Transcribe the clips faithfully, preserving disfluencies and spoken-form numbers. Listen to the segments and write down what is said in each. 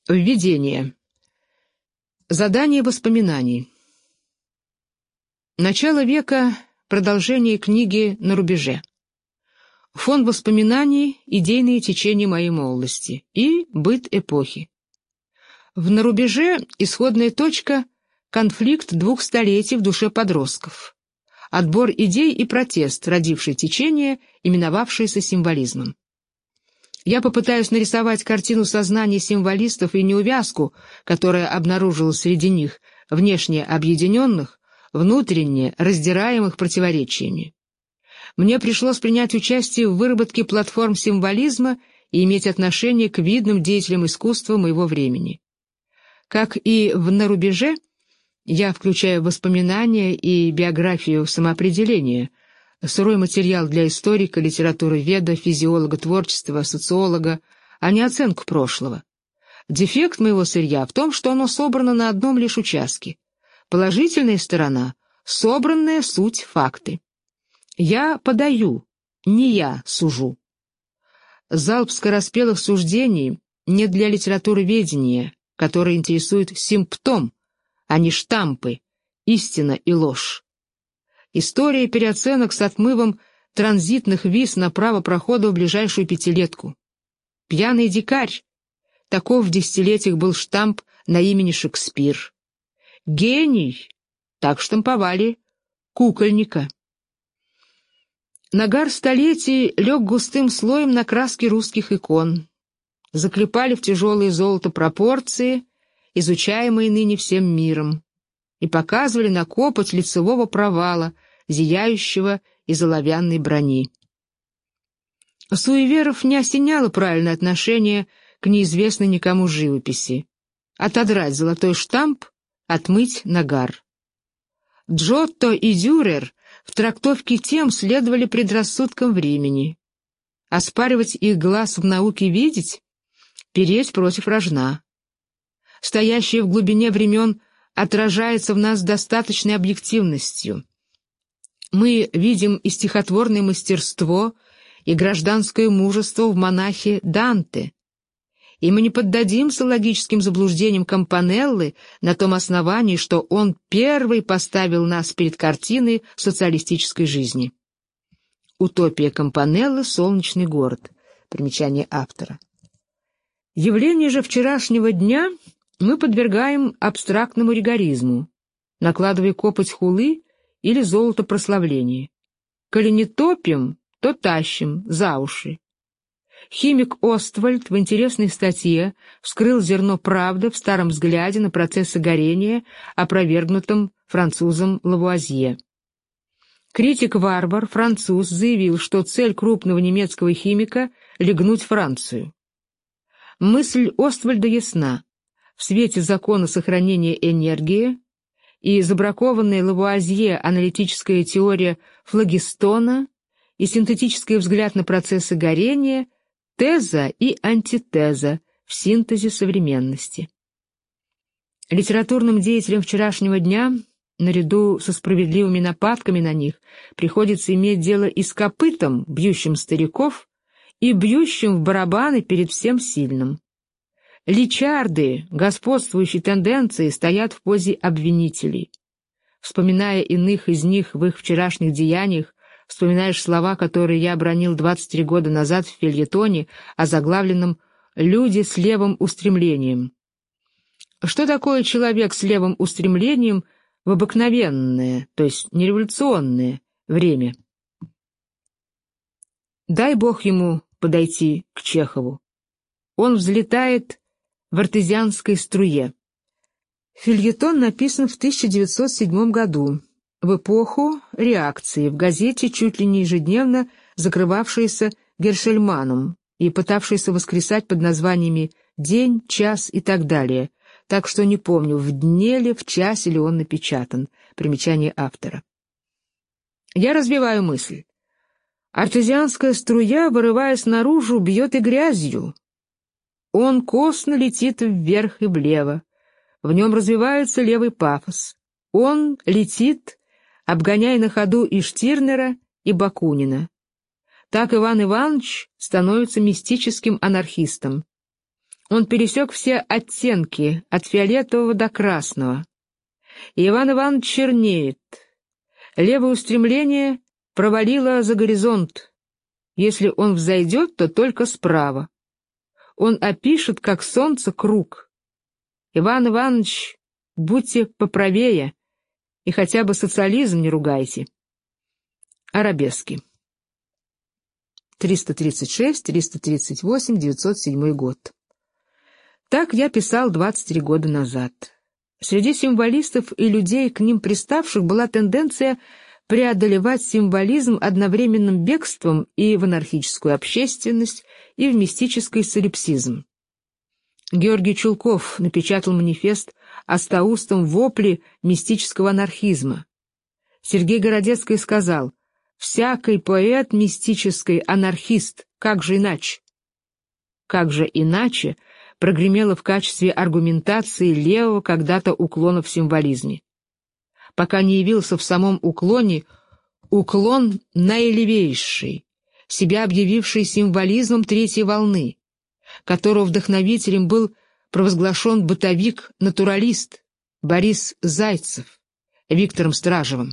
Введение. Задание воспоминаний. Начало века. Продолжение книги «На рубеже». Фон воспоминаний, идейные течения моей молодости и быт эпохи. В «На рубеже» исходная точка — конфликт двух столетий в душе подростков. Отбор идей и протест, родивший течение, именовавшееся символизмом. Я попытаюсь нарисовать картину сознания символистов и неувязку, которая обнаружилась среди них, внешне объединенных, внутренне раздираемых противоречиями. Мне пришлось принять участие в выработке платформ символизма и иметь отношение к видным деятелям искусства моего времени. Как и в «На рубеже», я включаю воспоминания и биографию самоопределения, сырой материал для историка, литературоведа, физиолога творчества, социолога, а не оценку прошлого. Дефект моего сырья в том, что оно собрано на одном лишь участке. Положительная сторона — собранная суть факты. Я подаю, не я сужу. Залп скороспелых суждений не для литературоведения, которое интересует симптом, а не штампы, истина и ложь. История переоценок с отмывом транзитных виз на право прохода в ближайшую пятилетку. Пьяный дикарь. Таков в десятилетиях был штамп на имени Шекспир. Гений. Так штамповали кукольника. Нагар столетий лег густым слоем на краски русских икон. Заклепали в тяжелые золото пропорции, изучаемые ныне всем миром, и показывали на копоть лицевого провала, зияющего из оловянной брони. Суеверов не осеняло правильное отношение к неизвестной никому живописи. Отодрать золотой штамп, отмыть нагар. Джотто и Дюрер в трактовке тем следовали предрассудкам времени. Оспаривать их глаз в науке видеть, переть против рожна. Стоящее в глубине времен отражается в нас достаточной объективностью. Мы видим и стихотворное мастерство, и гражданское мужество в монахе Данте. И мы не поддадимся логическим заблуждениям Кампанеллы на том основании, что он первый поставил нас перед картиной социалистической жизни. Утопия Кампанеллы «Солнечный город». Примечание автора. Явление же вчерашнего дня мы подвергаем абстрактному ригоризму, накладывая копоть хулы или золото прославления. Коли не топим, то тащим за уши. Химик Оствальд в интересной статье вскрыл зерно правды в старом взгляде на процессы горения, опровергнутом французом Лавуазье. Критик-варвар, француз, заявил, что цель крупного немецкого химика — лягнуть Францию. Мысль Оствальда ясна. В свете закона сохранения энергии и забракованная Лавуазье аналитическая теория флогистона и синтетический взгляд на процессы горения — теза и антитеза в синтезе современности. Литературным деятелям вчерашнего дня, наряду со справедливыми нападками на них, приходится иметь дело и с копытом, бьющим стариков, и бьющим в барабаны перед всем сильным. Личарды, господствующие тенденции, стоят в позе обвинителей. Вспоминая иных из них в их вчерашних деяниях, вспоминаешь слова, которые я обронил двадцать три года назад в фельетоне, озаглавленном «Люди с левым устремлением». Что такое человек с левым устремлением в обыкновенное, то есть нереволюционное время? Дай Бог ему подойти к Чехову. Он взлетает в артезианской струе. Фельетон написан в тысяча девятьсот седьмом году, в эпоху реакции, в газете, чуть ли не ежедневно закрывавшейся Гершельманом и пытавшейся воскресать под названиями «День», «Час» и так далее, так что не помню, в дне ли, в часе ли он напечатан. Примечание автора. Я развиваю мысль. Артезианская струя, вырываясь наружу, бьет и грязью. Он косно летит вверх и влево. В нем развивается левый пафос. Он летит, обгоняя на ходу и Штирнера, и Бакунина. Так Иван Иванович становится мистическим анархистом. Он пересек все оттенки, от фиолетового до красного. И Иван Иванович чернеет. Левое устремление провалило за горизонт. Если он взойдет, то только справа. Он опишет, как солнце, круг. Иван Иванович, будьте поправее, и хотя бы социализм не ругайте. Арабески. триста тридцать шесть, триста тридцать восемь, девятьсот седьмой год. Так я писал двадцать три года назад. Среди символистов и людей, к ним приставших, была тенденция преодолевать символизм одновременным бегством и в анархическую общественность, и в мистический солипсизм. Георгий Чулков напечатал манифест о стоустом вопле мистического анархизма. Сергей Городецкий сказал: «Всякий поэт мистический анархист, как же иначе?» «Как же иначе» прогремело в качестве аргументации левого когда-то уклона в символизме. Пока не явился в самом уклоне уклон наилевейший, себя объявивший символизмом третьей волны, которого вдохновителем был провозглашен бытовик-натуралист Борис Зайцев Виктором Стражевым.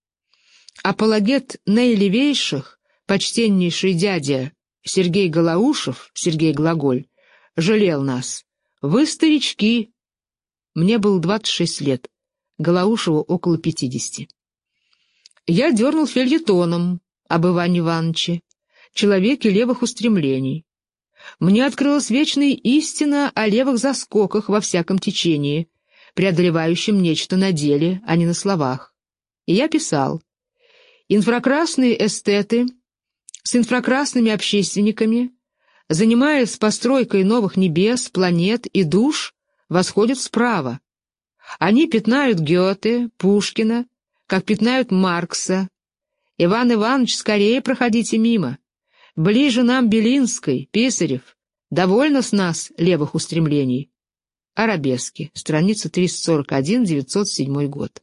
Апологет наилевейших, почтеннейший дядя Сергей Голоушев, Сергей Глаголь, жалел нас. Вы старички. Мне было двадцать шесть лет, Голоушеву около пятидесяти. Я дернул фельетоном об Иване Ивановиче, человеке левых устремлений. Мне открылась вечная истина о левых заскоках во всяком течении, преодолевающем нечто на деле, а не на словах. И я писал: инфракрасные эстеты с инфракрасными общественниками, занимаясь постройкой новых небес, планет и душ, восходят справа. Они пятнают Гёте, Пушкина, как пятнают Маркса. Иван Иванович, скорее проходите мимо. Ближе нам Белинский, Писарев. Довольно с нас левых устремлений. Арабески, страница триста сорок один, девятьсот седьмой год.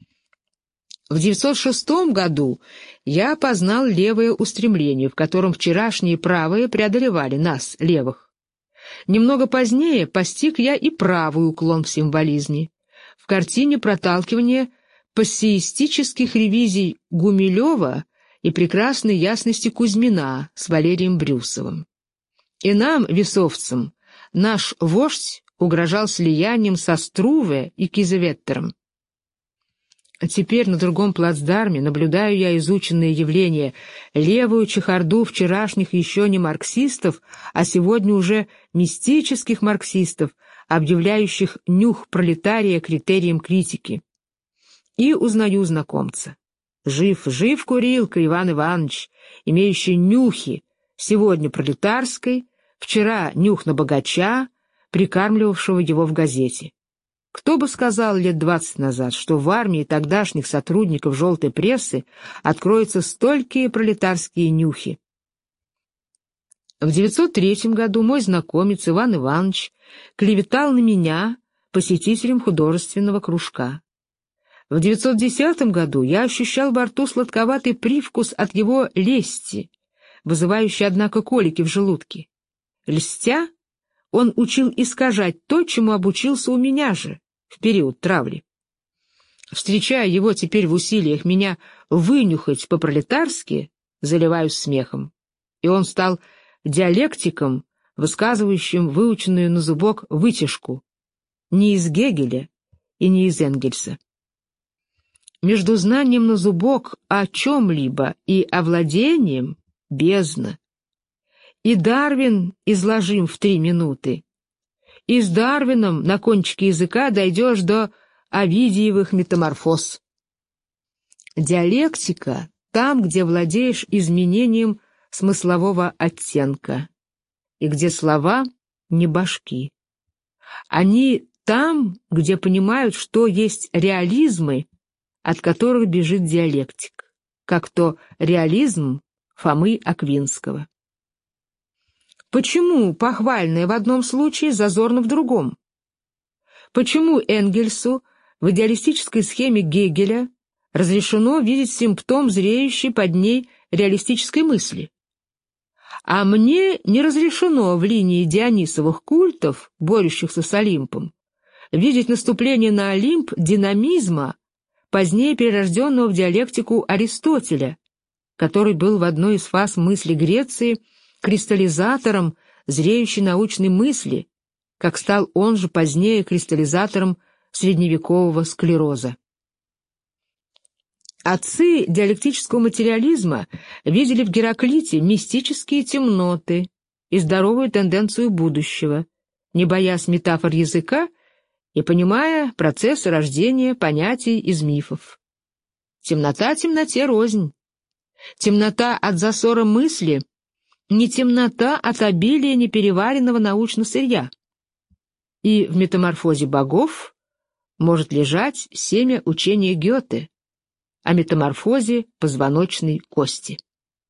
В девятьсот шестом году я познал левое устремление, в котором вчерашние правые преодолевали нас, левых. Немного позднее постиг я и правый уклон в символизме, в картине проталкивания пассеистических ревизий Гумилева и прекрасной ясности Кузьмина с Валерием Брюсовым. И нам, весовцам, наш вождь угрожал слиянием со Струве и Кизеветтером. Теперь на другом плацдарме наблюдаю я изученные явления, левую чехарду вчерашних еще не марксистов, а сегодня уже мистических марксистов, объявляющих нюх пролетария критерием критики. И узнаю знакомца. Жив, жив курилка Иван Иванович, имеющий нюхи, сегодня пролетарской, вчера нюх на богача, прикармливавшего его в газете. Кто бы сказал лет двадцать назад, что в армии тогдашних сотрудников желтой прессы откроются столькие пролетарские нюхи? В девятьсот третьем году мой знакомец Иван Иванович клеветал на меня, посетителем художественного кружка. В девятьсот десятом году я ощущал во рту сладковатый привкус от его лести, вызывающий, однако, колики в желудке. Льстя, он учил искажать то, чему обучился у меня же в период травли. Встречая его теперь в усилиях меня вынюхать по-пролетарски, заливаюсь смехом, и он стал диалектиком, высказывающим выученную на зубок вытяжку, не из Гегеля и не из Энгельса. Между знанием на зубок о чем-либо и овладением — бездна. И Дарвин изложим в три минуты. И с Дарвином на кончике языка дойдешь до Овидиевых метаморфоз. Диалектика там, где владеешь изменением смыслового оттенка, и где слова не башки. Они там, где понимают, что есть реализмы, от которых бежит диалектик, как то реализм Фомы Аквинского. Почему похвальное в одном случае зазорно в другом? Почему Энгельсу в идеалистической схеме Гегеля разрешено видеть симптом зреющей под ней реалистической мысли, А мне не разрешено в линии Дионисовых культов, борющихся с Олимпом, видеть наступление на Олимп динамизма, позднее перерожденного в диалектику Аристотеля, который был в одной из фаз мысли Греции кристаллизатором зреющей научной мысли, как стал он же позднее кристаллизатором средневекового склероза. Отцы диалектического материализма видели в Гераклите мистические темноты и здоровую тенденцию будущего, не боясь метафор языка и понимая процесс рождения понятий из мифов. Темнота темноте рознь. Темнота от засора мысли — не темнота от обилия непереваренного научного сырья. И в метаморфозе богов может лежать семя учения Гёте о метаморфозе позвоночной кости.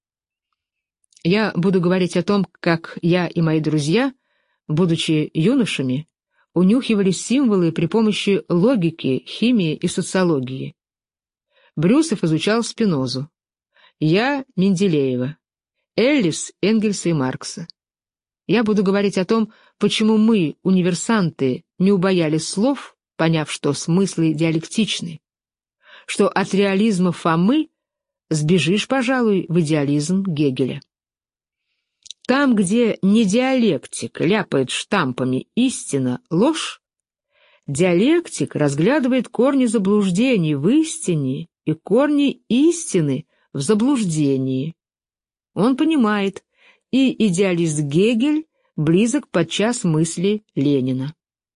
Я буду говорить о том, как я и мои друзья, будучи юношами, унюхивали символы при помощи логики, химии и социологии. Брюсов изучал Спинозу, я — Менделеева, Эллис — Энгельса и Маркса. Я буду говорить о том, почему мы, универсанты, не убоялись слов, поняв, что смыслы диалектичны, что от реализма Фомы сбежишь, пожалуй, в идеализм Гегеля. Там, где не диалектик ляпает штампами «истина, ложь», диалектик разглядывает корни заблуждений в истине и корни истины в заблуждении. Он понимает, и идеалист Гегель близок подчас мысли Ленина.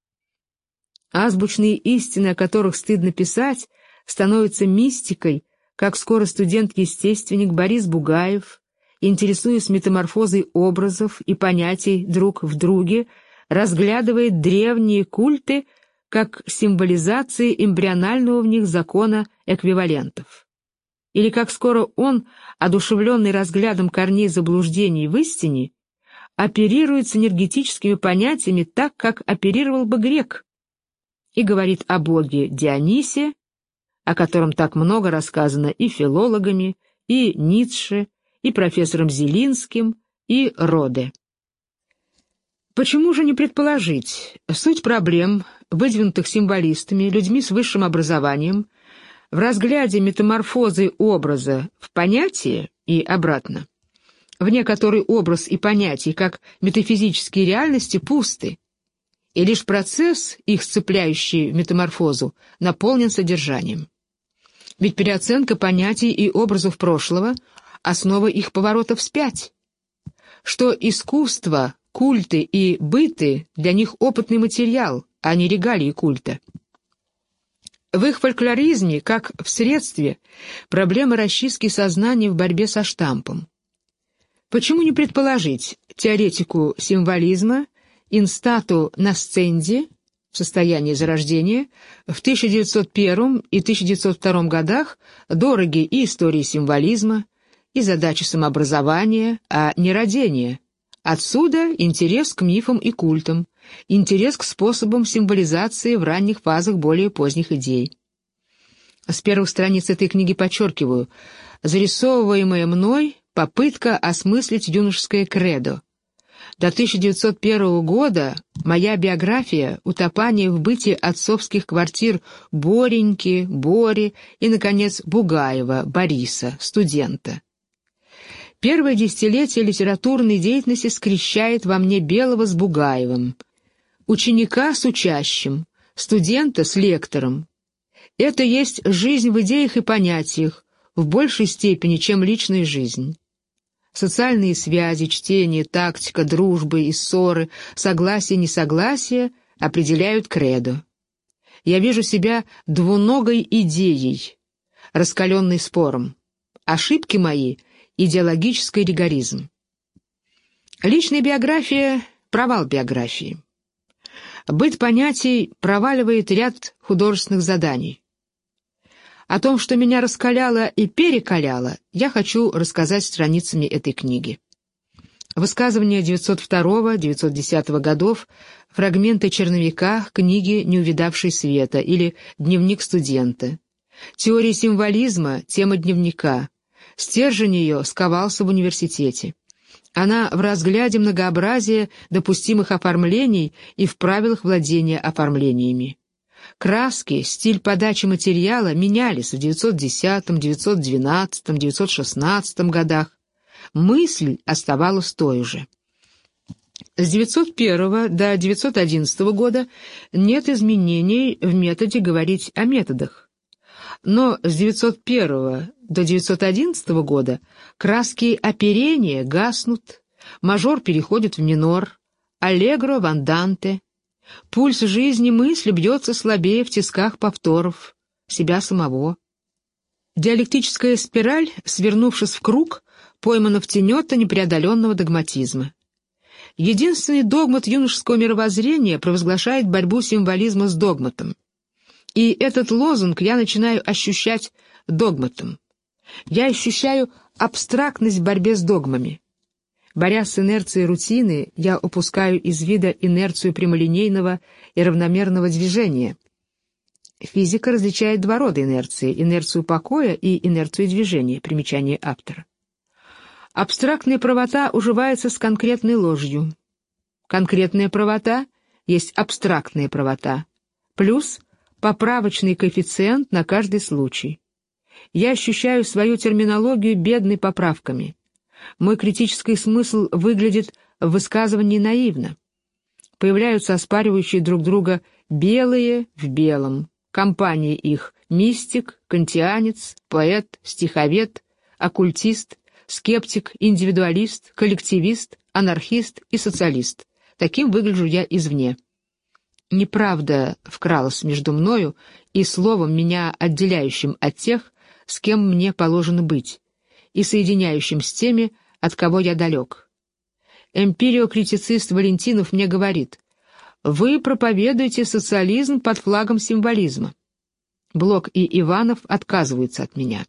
Азбучные истины, о которых стыдно писать, становятся мистикой, как скоро студент-естественник Борис Бугаев, интересуясь метаморфозой образов и понятий друг в друге, разглядывает древние культы как символизации эмбрионального в них закона эквивалентов. Или как скоро он, одушевленный разглядом корней заблуждений в истине, оперирует с энергетическими понятиями так, как оперировал бы грек, и говорит о боге Дионисе, о котором так много рассказано и филологами, и Ницше, и профессором Зелинским, и Роде. Почему же не предположить суть проблем, выдвинутых символистами, людьми с высшим образованием, в разгляде метаморфозы образа в понятие и обратно, вне которой образ и понятие, как метафизические реальности, пусты, и лишь процесс, их сцепляющий метаморфозу, наполнен содержанием. Ведь переоценка понятий и образов прошлого — основа их поворота вспять. Что искусство, культы и быты для них опытный материал, а не регалии культа. В их фольклоризме, как в средстве, проблема расчистки сознания в борьбе со штампом. Почему не предположить теоретику символизма Инстату Насценди в состоянии зарождения в тысяча девятьсот первом и тысяча девятьсот втором годах дороги и истории символизма, и задачи самообразования, а не родения. Отсюда интерес к мифам и культам, интерес к способам символизации в ранних фазах более поздних идей. С первых страниц этой книги подчеркиваю, зарисовываемая мной попытка осмыслить юношеское кредо. До тысяча девятьсот первого года моя биография — утопание в быте отцовских квартир Бореньки, Бори и, наконец, Бугаева, Бориса, студента. Первое десятилетие литературной деятельности скрещает во мне Белого с Бугаевым, ученика с учащим, студента с лектором. Это есть жизнь в идеях и понятиях, в большей степени, чем личная жизнь. Социальные связи, чтение, тактика, дружбы и ссоры, согласие и несогласие определяют кредо. Я вижу себя двуногой идеей, раскаленной спором. Ошибки мои — идеологический ригоризм. Личная биография — провал биографии. Быт понятий проваливает ряд художественных заданий. О том, что меня раскаляло и перекаляло, я хочу рассказать страницами этой книги. Высказывания девятьсот второго — девятьсот десятого годов, фрагменты черновика книги «Не увидавший света» или «Дневник студента». Теория символизма — тема дневника. Стержень ее сковался в университете. Она в разгляде многообразия допустимых оформлений и в правилах владения оформлениями. Краски, стиль подачи материала менялись в девятьсот десятом, девятьсот двенадцатом, девятьсот шестнадцатом годах. Мысль оставалась той же. С девятьсот первого до девятьсот одиннадцатого года нет изменений в методе говорить о методах. Но с девятьсот первого до девятьсот одиннадцатого года краски оперения гаснут, мажор переходит в минор, аллегро в анданте, пульс жизни мысли бьется слабее в тисках повторов, себя самого. Диалектическая спираль, свернувшись в круг, поймана в тенета непреодоленного догматизма. Единственный догмат юношеского мировоззрения провозглашает борьбу символизма с догматом. И этот лозунг я начинаю ощущать догматом. Я ощущаю абстрактность в борьбе с догмами. Борясь с инерцией рутины, я упускаю из вида инерцию прямолинейного и равномерного движения. Физика различает два рода инерции: инерцию покоя и инерцию движения. Примечание автора. Абстрактная правота уживается с конкретной ложью. Конкретная правота есть абстрактная правота, плюс поправочный коэффициент на каждый случай. Я ощущаю свою терминологию бедной поправками. Мой критический смысл выглядит в высказывании наивно. Появляются оспаривающие друг друга белые в белом, компания их — мистик, кантианец, поэт, стиховед, оккультист, скептик, индивидуалист, коллективист, анархист и социалист. Таким выгляжу я извне. Неправда вкралась между мною и словом, меня отделяющим от тех, с кем мне положено быть, и соединяющим с теми, от кого я далек. Эмпириокритицист Валентинов мне говорит: «Вы проповедуете социализм под флагом символизма». Блок и Иванов отказываются от меня.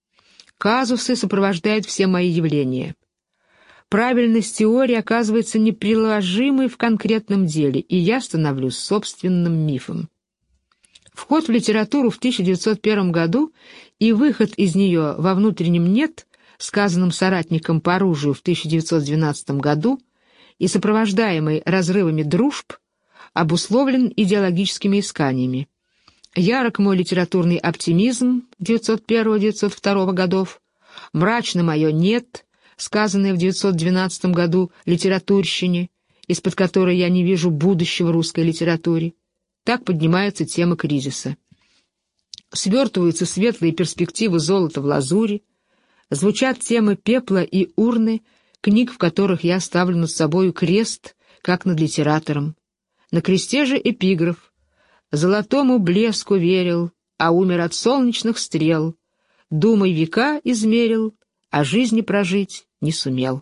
Казусы сопровождают все мои явления. Правильность теории оказывается неприложимой в конкретном деле, и я становлюсь собственным мифом. Вход в литературу в тысяча девятьсот первом году и выход из нее во внутреннем «нет», сказанном соратником по оружию в тысяча девятьсот двенадцатом году и сопровождаемый разрывами дружб, обусловлен идеологическими исканиями. Ярок мой литературный оптимизм девятьсот первого — девятьсот второго годов, мрачно мое «нет», сказанное в девятьсот двенадцатом году литературщине, из-под которой я не вижу будущего русской литературе. Так поднимается тема кризиса. Свертываются светлые перспективы золота в лазури, звучат темы пепла и урны, книг, в которых я ставлю над собою крест, как над литератором. На кресте же эпиграф: «Золотому блеску верил, а умер от солнечных стрел, думой века измерил, а жизни прожить не сумел».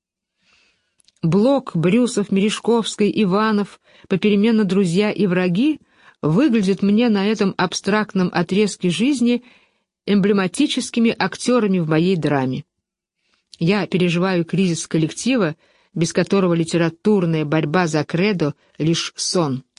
Блок, Брюсов, Мережковский, Иванов, попеременно друзья и враги, выглядят мне на этом абстрактном отрезке жизни эмблематическими актерами в моей драме. Я переживаю кризис коллектива, без которого литературная борьба за кредо — лишь сон.